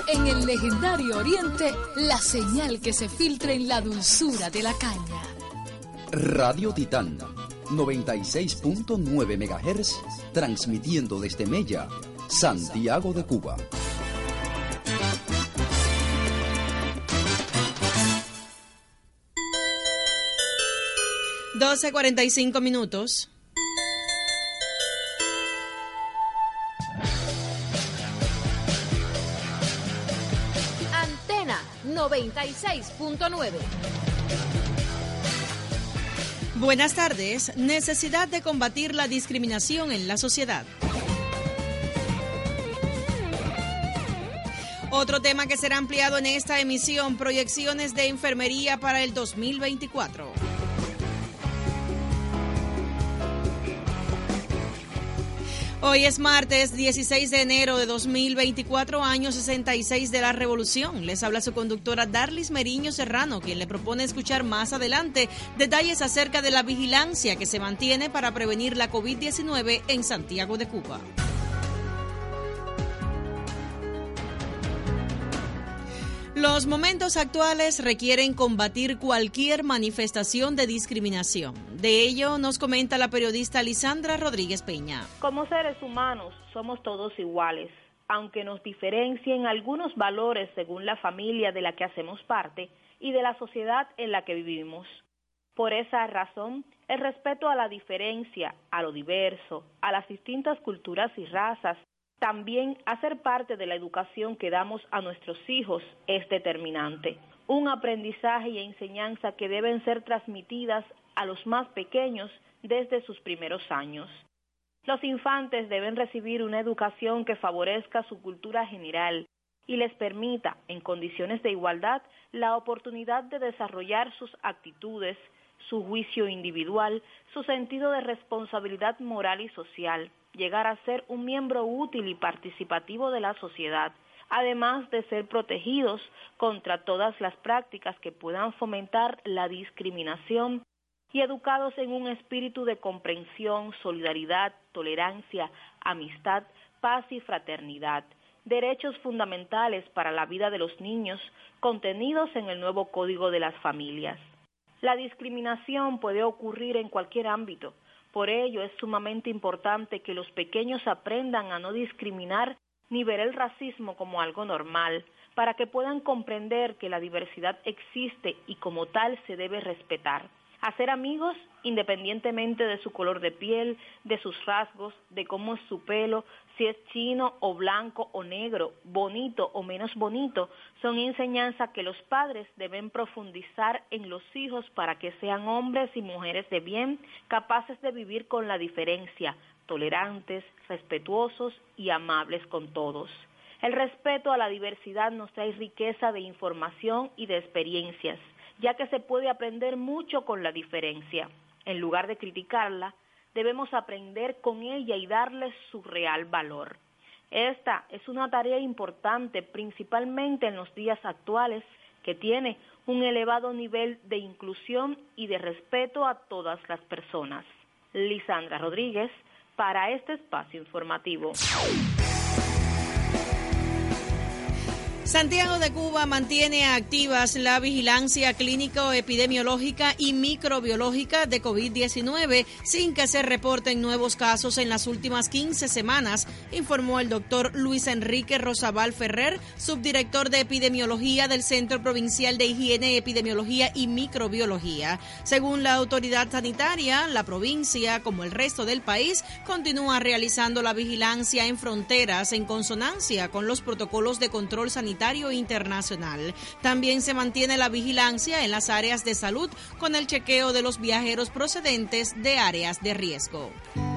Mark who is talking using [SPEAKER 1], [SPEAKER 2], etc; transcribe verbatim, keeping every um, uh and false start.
[SPEAKER 1] En el legendario Oriente, la señal que se filtra en la dulzura de la caña.
[SPEAKER 2] Radio Titán, noventa y seis punto nueve megahertz, transmitiendo desde Mella, Santiago de Cuba.
[SPEAKER 3] doce cuarenta y cinco minutos.
[SPEAKER 4] noventa y seis punto nueve.
[SPEAKER 3] Buenas tardes. Necesidad de combatir la discriminación en la sociedad. Otro tema que será ampliado en esta emisión, proyecciones de enfermería para el dos mil veinticuatro. Hoy es martes dieciséis de enero de dos mil veinticuatro, año sesenta y seis de la Revolución. Les habla su conductora Darlis Meriño Serrano, quien le propone escuchar más adelante detalles acerca de la vigilancia que se mantiene para prevenir la COVID diecinueve en Santiago de Cuba. Los momentos actuales requieren combatir cualquier manifestación de discriminación. De ello nos comenta la periodista Lisandra Rodríguez Peña.
[SPEAKER 5] Como seres humanos somos todos iguales, aunque nos diferencien algunos valores según la familia de la que hacemos parte y de la sociedad en la que vivimos. Por esa razón, el respeto a la diferencia, a lo diverso, a las distintas culturas y razas, también hacer parte de la educación que damos a nuestros hijos es determinante. Un aprendizaje y enseñanza que deben ser transmitidas a los más pequeños desde sus primeros años. Los infantes deben recibir una educación que favorezca su cultura general y les permita, en condiciones de igualdad, la oportunidad de desarrollar sus actitudes, su juicio individual, su sentido de responsabilidad moral y social, llegar a ser un miembro útil y participativo de la sociedad, además de ser protegidos contra todas las prácticas que puedan fomentar la discriminación y educados en un espíritu de comprensión, solidaridad, tolerancia, amistad, paz y fraternidad, derechos fundamentales para la vida de los niños contenidos en el nuevo Código de las Familias. La discriminación puede ocurrir en cualquier ámbito. Por ello es sumamente importante que los pequeños aprendan a no discriminar ni ver el racismo como algo normal, para que puedan comprender que la diversidad existe y como tal se debe respetar. Hacer amigos independientemente de su color de piel, de sus rasgos, de cómo es su pelo, si es chino o blanco o negro, bonito o menos bonito, son enseñanzas que los padres deben profundizar en los hijos para que sean hombres y mujeres de bien, capaces de vivir con la diferencia, tolerantes, respetuosos y amables con todos. El respeto a la diversidad nos trae riqueza de información y de experiencias, ya que se puede aprender mucho con la diferencia. En lugar de criticarla, debemos aprender con ella y darle su real valor. Esta es una tarea importante, principalmente en los días actuales, que tiene un elevado nivel de inclusión y de respeto a todas las personas. Lisandra Rodríguez, para este espacio informativo.
[SPEAKER 3] Santiago de Cuba mantiene activas la vigilancia clínico-epidemiológica y microbiológica de COVID diecinueve sin que se reporten nuevos casos en las últimas quince semanas, informó el doctor Luis Enrique Rosabal Ferrer, subdirector de epidemiología del Centro Provincial de Higiene, Epidemiología y Microbiología. Según la autoridad sanitaria, la provincia, como el resto del país, continúa realizando la vigilancia en fronteras en consonancia con los protocolos de control sanitario internacional. También se mantiene la vigilancia en las áreas de salud con el chequeo de los viajeros procedentes de áreas de riesgo.